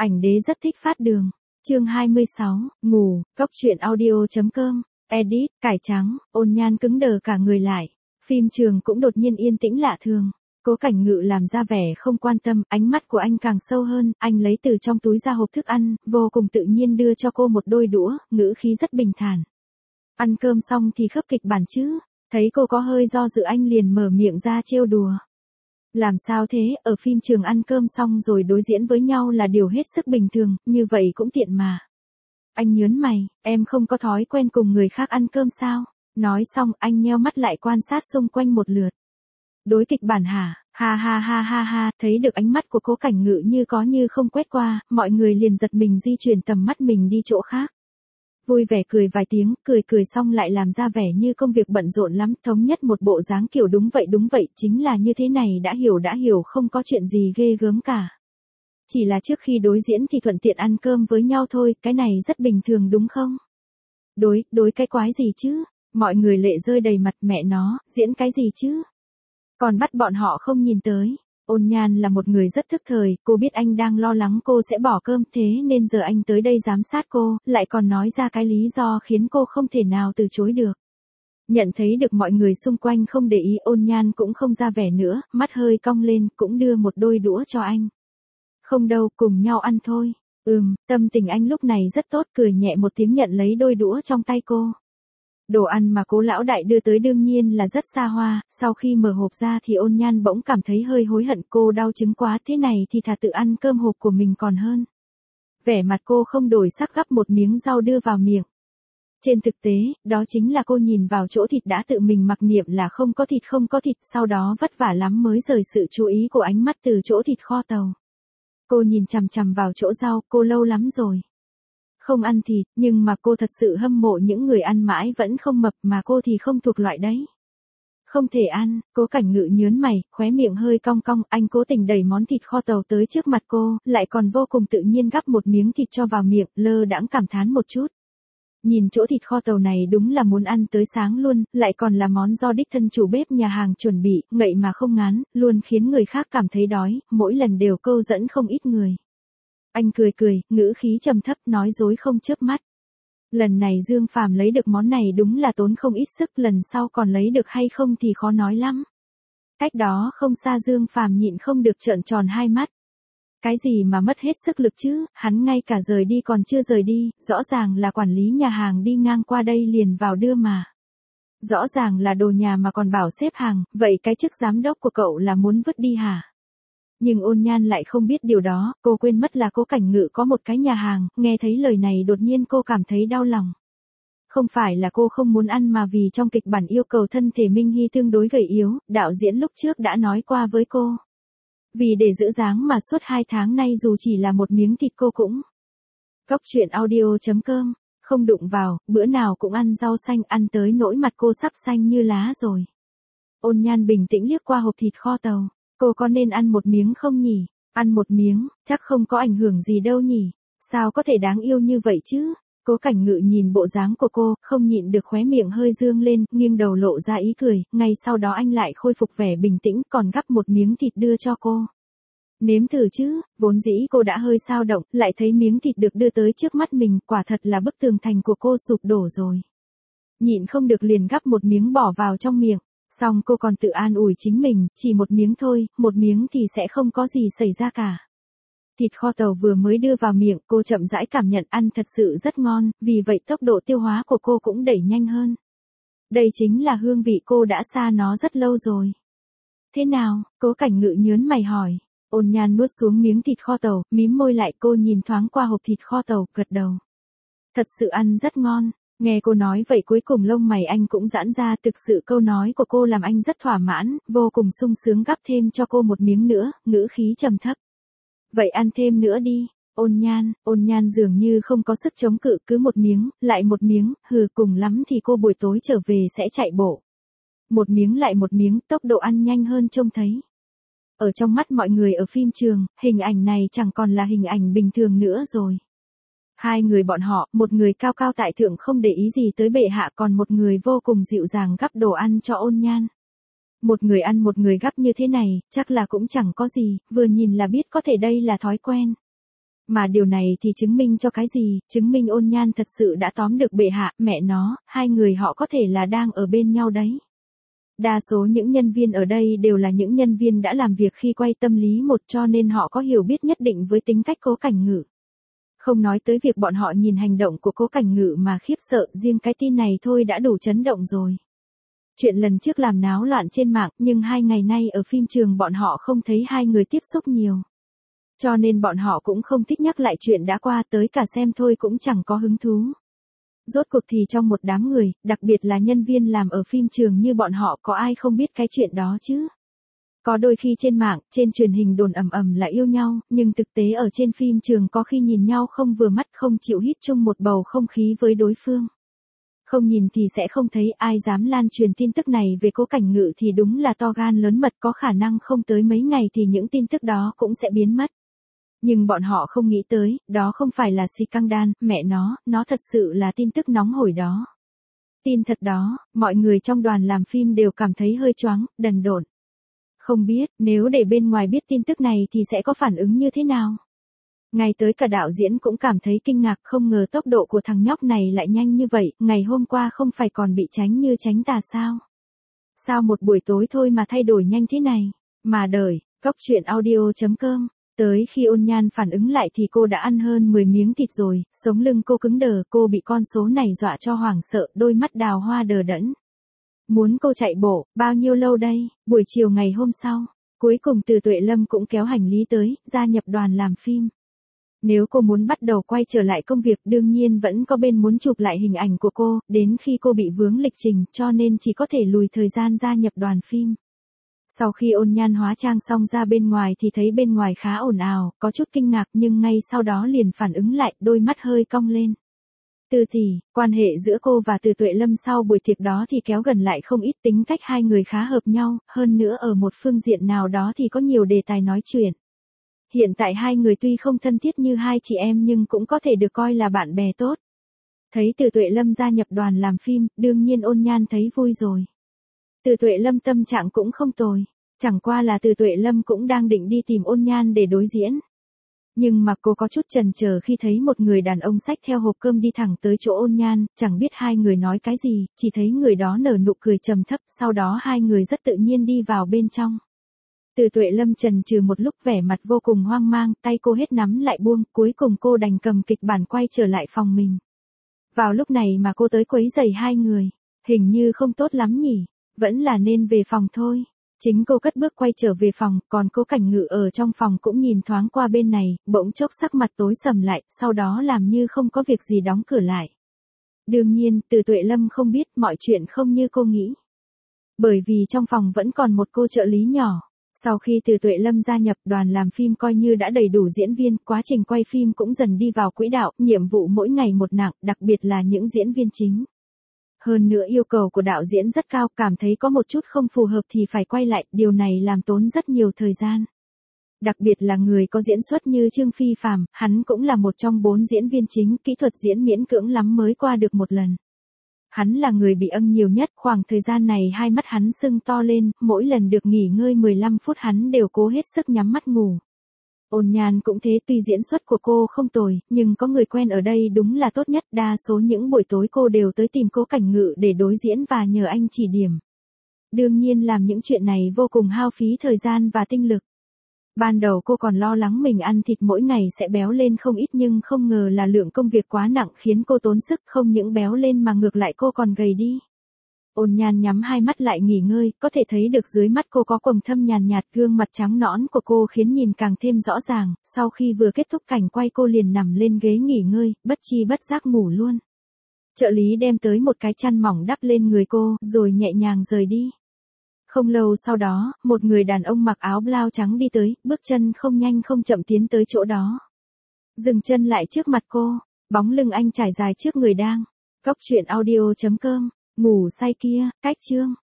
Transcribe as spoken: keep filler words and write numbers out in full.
Ảnh đế rất thích phát đường. Chương hai mươi sáu, ngủ, cốc truyện audio.com, edit, cải trắng, Ôn Nhan cứng đờ cả người lại. Phim trường cũng đột nhiên yên tĩnh lạ thường. Cố Cảnh Ngự làm ra vẻ không quan tâm, ánh mắt của anh càng sâu hơn, anh lấy từ trong túi ra hộp thức ăn, vô cùng tự nhiên đưa cho cô một đôi đũa, ngữ khí rất bình thản. Ăn cơm xong thì khớp kịch bản chứ, thấy cô có hơi do dự anh liền mở miệng ra trêu đùa. Làm sao thế, ở phim trường ăn cơm xong rồi đối diễn với nhau là điều hết sức bình thường, như vậy cũng tiện mà. Anh nhớn mày, em không có thói quen cùng người khác ăn cơm sao? Nói xong anh nheo mắt lại quan sát xung quanh một lượt. Đối kịch bản hả? Ha ha ha ha ha, thấy được ánh mắt của Cố Cảnh Ngự như có như không quét qua, mọi người liền giật mình di chuyển tầm mắt mình đi chỗ khác. Vui vẻ cười vài tiếng, cười cười xong lại làm ra vẻ như công việc bận rộn lắm, thống nhất một bộ dáng kiểu đúng vậy đúng vậy, chính là như thế này, đã hiểu đã hiểu, không có chuyện gì ghê gớm cả. Chỉ là trước khi đối diễn thì thuận tiện ăn cơm với nhau thôi, cái này rất bình thường đúng không? Đối, đối cái quái gì chứ? Mọi người lệ rơi đầy mặt, mẹ nó, diễn cái gì chứ? Còn bắt bọn họ không nhìn tới. Ôn Nhan là một người rất thức thời, cô biết anh đang lo lắng cô sẽ bỏ cơm, thế nên giờ anh tới đây giám sát cô, lại còn nói ra cái lý do khiến cô không thể nào từ chối được. Nhận thấy được mọi người xung quanh không để ý, Ôn Nhan cũng không ra vẻ nữa, mắt hơi cong lên, cũng đưa một đôi đũa cho anh. Không đâu, cùng nhau ăn thôi. Ừm, tâm tình anh lúc này rất tốt, cười nhẹ một tiếng nhận lấy đôi đũa trong tay cô. Đồ ăn mà Cố lão đại đưa tới đương nhiên là rất xa hoa, sau khi mở hộp ra thì Ôn Nhan bỗng cảm thấy hơi hối hận, cô đau chứng quá, thế này thì thà tự ăn cơm hộp của mình còn hơn. Vẻ mặt cô không đổi sắc, gắp một miếng rau đưa vào miệng. Trên thực tế, đó chính là cô nhìn vào chỗ thịt đã tự mình mặc niệm là không có thịt không có thịt, sau đó vất vả lắm mới rời sự chú ý của ánh mắt từ chỗ thịt kho tàu. Cô nhìn chằm chằm vào chỗ rau, cô lâu lắm rồi không ăn thịt, nhưng mà cô thật sự hâm mộ những người ăn mãi vẫn không mập, mà cô thì không thuộc loại đấy. Không thể ăn, Cố Cảnh Ngự nhớn mày, khóe miệng hơi cong cong, anh cố tình đẩy món thịt kho tàu tới trước mặt cô, lại còn vô cùng tự nhiên gắp một miếng thịt cho vào miệng, lơ đãng cảm thán một chút. Nhìn chỗ thịt kho tàu này đúng là muốn ăn tới sáng luôn, lại còn là món do đích thân chủ bếp nhà hàng chuẩn bị, ngậy mà không ngán, luôn khiến người khác cảm thấy đói, mỗi lần đều câu dẫn không ít người. Anh cười cười, ngữ khí trầm thấp, nói dối không chớp mắt. Lần này Dương Phàm lấy được món này đúng là tốn không ít sức, lần sau còn lấy được hay không thì khó nói lắm. Cách đó không xa Dương Phàm nhịn không được trợn tròn hai mắt. Cái gì mà mất hết sức lực chứ, hắn ngay cả rời đi còn chưa rời đi, rõ ràng là quản lý nhà hàng đi ngang qua đây liền vào đưa mà. Rõ ràng là đồ nhà mà còn bảo xếp hàng, vậy cái chức giám đốc của cậu là muốn vứt đi hả? Nhưng Ôn Nhan lại không biết điều đó, cô quên mất là Cố Cảnh Ngự có một cái nhà hàng, nghe thấy lời này đột nhiên cô cảm thấy đau lòng. Không phải là cô không muốn ăn mà vì trong kịch bản yêu cầu thân thể Minh Hy tương đối gầy yếu, đạo diễn lúc trước đã nói qua với cô. Vì để giữ dáng mà suốt hai tháng nay dù chỉ là một miếng thịt cô cũng. Cốc truyện audio.com, không đụng vào, bữa nào cũng ăn rau xanh, ăn tới nỗi mặt cô sắp xanh như lá rồi. Ôn Nhan bình tĩnh liếc qua hộp thịt kho tàu. Cô có nên ăn một miếng không nhỉ? Ăn một miếng, chắc không có ảnh hưởng gì đâu nhỉ? Sao có thể đáng yêu như vậy chứ? Cố Cảnh Ngự nhìn bộ dáng của cô, không nhịn được khóe miệng hơi dương lên, nghiêng đầu lộ ra ý cười, ngay sau đó anh lại khôi phục vẻ bình tĩnh, còn gắp một miếng thịt đưa cho cô. Nếm thử chứ, vốn dĩ cô đã hơi xao động, lại thấy miếng thịt được đưa tới trước mắt mình, quả thật là bức tường thành của cô sụp đổ rồi. Nhịn không được liền gắp một miếng bỏ vào trong miệng. Xong cô còn tự an ủi chính mình, chỉ một miếng thôi, một miếng thì sẽ không có gì xảy ra cả. Thịt kho tàu vừa mới đưa vào miệng, cô chậm rãi cảm nhận ăn thật sự rất ngon, vì vậy tốc độ tiêu hóa của cô cũng đẩy nhanh hơn. Đây chính là hương vị cô đã xa nó rất lâu rồi. Thế nào, Cố Cảnh Ngự nhớn mày hỏi. Ôn Nhan nuốt xuống miếng thịt kho tàu, mím môi lại, cô nhìn thoáng qua hộp thịt kho tàu, gật đầu. Thật sự ăn rất ngon. Nghe cô nói vậy cuối cùng lông mày anh cũng giãn ra, thực sự câu nói của cô làm anh rất thỏa mãn, vô cùng sung sướng, gắp thêm cho cô một miếng nữa, ngữ khí trầm thấp. Vậy ăn thêm nữa đi. Ôn Nhan, Ôn Nhan dường như không có sức chống cự, cứ một miếng, lại một miếng, hừ, cùng lắm thì cô buổi tối trở về sẽ chạy bộ. Một miếng lại một miếng, tốc độ ăn nhanh hơn trông thấy. Ở trong mắt mọi người ở phim trường, hình ảnh này chẳng còn là hình ảnh bình thường nữa rồi. Hai người bọn họ, một người cao cao tại thượng không để ý gì tới bệ hạ, còn một người vô cùng dịu dàng gắp đồ ăn cho Ôn Nhan. Một người ăn một người gắp như thế này, chắc là cũng chẳng có gì, vừa nhìn là biết có thể đây là thói quen. Mà điều này thì chứng minh cho cái gì, chứng minh Ôn Nhan thật sự đã tóm được bệ hạ, mẹ nó, hai người họ có thể là đang ở bên nhau đấy. Đa số những nhân viên ở đây đều là những nhân viên đã làm việc khi quay tâm lý một cho nên họ có hiểu biết nhất định với tính cách Cố Cảnh Ngự. Không nói tới việc bọn họ nhìn hành động của Cố Cảnh Ngự mà khiếp sợ, riêng cái tin này thôi đã đủ chấn động rồi. Chuyện lần trước làm náo loạn trên mạng, nhưng hai ngày nay ở phim trường bọn họ không thấy hai người tiếp xúc nhiều. Cho nên bọn họ cũng không thích nhắc lại chuyện đã qua, tới cả xem thôi cũng chẳng có hứng thú. Rốt cuộc thì trong một đám người, đặc biệt là nhân viên làm ở phim trường như bọn họ có ai không biết cái chuyện đó chứ. Có đôi khi trên mạng, trên truyền hình đồn ầm ầm là yêu nhau, nhưng thực tế ở trên phim trường có khi nhìn nhau không vừa mắt, không chịu hít chung một bầu không khí với đối phương. Không nhìn thì sẽ không thấy, ai dám lan truyền tin tức này về Cố Cảnh Ngự thì đúng là to gan lớn mật, có khả năng không tới mấy ngày thì những tin tức đó cũng sẽ biến mất. Nhưng bọn họ không nghĩ tới, đó không phải là scandal, mẹ nó, nó thật sự là tin tức nóng hổi đó. Tin thật đó, mọi người trong đoàn làm phim đều cảm thấy hơi choáng, đần độn. Không biết, nếu để bên ngoài biết tin tức này thì sẽ có phản ứng như thế nào? Ngay tới cả đạo diễn cũng cảm thấy kinh ngạc, không ngờ tốc độ của thằng nhóc này lại nhanh như vậy, ngày hôm qua không phải còn bị tránh như tránh tà sao? Sao một buổi tối thôi mà thay đổi nhanh thế này? Mà đời, Cóc Truyện Audio chấm com. Tới khi Ôn Nhan phản ứng lại thì cô đã ăn hơn mười miếng thịt rồi, sống lưng cô cứng đờ, cô bị con số này dọa cho hoảng sợ, đôi mắt đào hoa đờ đẫn. Muốn cô chạy bộ, bao nhiêu lâu đây? Buổi chiều ngày hôm sau, cuối cùng Từ Tuệ Lâm cũng kéo hành lý tới, gia nhập đoàn làm phim. Nếu cô muốn bắt đầu quay trở lại công việc đương nhiên vẫn có bên muốn chụp lại hình ảnh của cô, đến khi cô bị vướng lịch trình cho nên chỉ có thể lùi thời gian gia nhập đoàn phim. Sau khi Ôn Nhan hóa trang xong ra bên ngoài thì thấy bên ngoài khá ồn ào, có chút kinh ngạc nhưng ngay sau đó liền phản ứng lại, đôi mắt hơi cong lên. Từ tỷ, quan hệ giữa cô và Từ Tuệ Lâm sau buổi tiệc đó thì kéo gần lại không ít, tính cách hai người khá hợp nhau, hơn nữa ở một phương diện nào đó thì có nhiều đề tài nói chuyện. Hiện tại hai người tuy không thân thiết như hai chị em nhưng cũng có thể được coi là bạn bè tốt. Thấy Từ Tuệ Lâm gia nhập đoàn làm phim, đương nhiên Ôn Nhan thấy vui rồi. Từ Tuệ Lâm tâm trạng cũng không tồi, chẳng qua là Từ Tuệ Lâm cũng đang định đi tìm Ôn Nhan để đối diễn. Nhưng mà cô có chút chần chờ khi thấy một người đàn ông xách theo hộp cơm đi thẳng tới chỗ Ôn Nhan, chẳng biết hai người nói cái gì, chỉ thấy người đó nở nụ cười trầm thấp, sau đó hai người rất tự nhiên đi vào bên trong. Từ Tuệ Lâm chần chừ một lúc, vẻ mặt vô cùng hoang mang, tay cô hết nắm lại buông, cuối cùng cô đành cầm kịch bản quay trở lại phòng mình. Vào lúc này mà cô tới quấy rầy hai người, hình như không tốt lắm nhỉ, vẫn là nên về phòng thôi. Chính cô cất bước quay trở về phòng, còn Cố Cảnh Ngự ở trong phòng cũng nhìn thoáng qua bên này, bỗng chốc sắc mặt tối sầm lại, sau đó làm như không có việc gì đóng cửa lại. Đương nhiên, Từ Tuệ Lâm không biết mọi chuyện không như cô nghĩ. Bởi vì trong phòng vẫn còn một cô trợ lý nhỏ. Sau khi Từ Tuệ Lâm gia nhập, đoàn làm phim coi như đã đầy đủ diễn viên, quá trình quay phim cũng dần đi vào quỹ đạo, nhiệm vụ mỗi ngày một nặng, đặc biệt là những diễn viên chính. Hơn nữa yêu cầu của đạo diễn rất cao, cảm thấy có một chút không phù hợp thì phải quay lại, điều này làm tốn rất nhiều thời gian. Đặc biệt là người có diễn xuất như Trương Phi Phạm, hắn cũng là một trong bốn diễn viên chính, kỹ thuật diễn miễn cưỡng lắm mới qua được một lần. Hắn là người bị âng nhiều nhất, khoảng thời gian này hai mắt hắn sưng to lên, mỗi lần được nghỉ ngơi mười lăm phút hắn đều cố hết sức nhắm mắt ngủ. Ôn Nhan cũng thế, tuy diễn xuất của cô không tồi, nhưng có người quen ở đây đúng là tốt nhất, đa số những buổi tối cô đều tới tìm Cố Cảnh Ngự để đối diễn và nhờ anh chỉ điểm. Đương nhiên làm những chuyện này vô cùng hao phí thời gian và tinh lực. Ban đầu cô còn lo lắng mình ăn thịt mỗi ngày sẽ béo lên không ít nhưng không ngờ là lượng công việc quá nặng khiến cô tốn sức, không những béo lên mà ngược lại cô còn gầy đi. Ôn Nhan nhắm hai mắt lại nghỉ ngơi, có thể thấy được dưới mắt cô có quầng thâm nhàn nhạt, gương mặt trắng nõn của cô khiến nhìn càng thêm rõ ràng, sau khi vừa kết thúc cảnh quay cô liền nằm lên ghế nghỉ ngơi, bất chi bất giác ngủ luôn. Trợ lý đem tới một cái chăn mỏng đắp lên người cô, rồi nhẹ nhàng rời đi. Không lâu sau đó, một người đàn ông mặc áo blau trắng đi tới, bước chân không nhanh không chậm tiến tới chỗ đó. Dừng chân lại trước mặt cô, bóng lưng anh trải dài trước người đang. Cóc Truyện Audio chấm com, ngủ say kia, cách chương.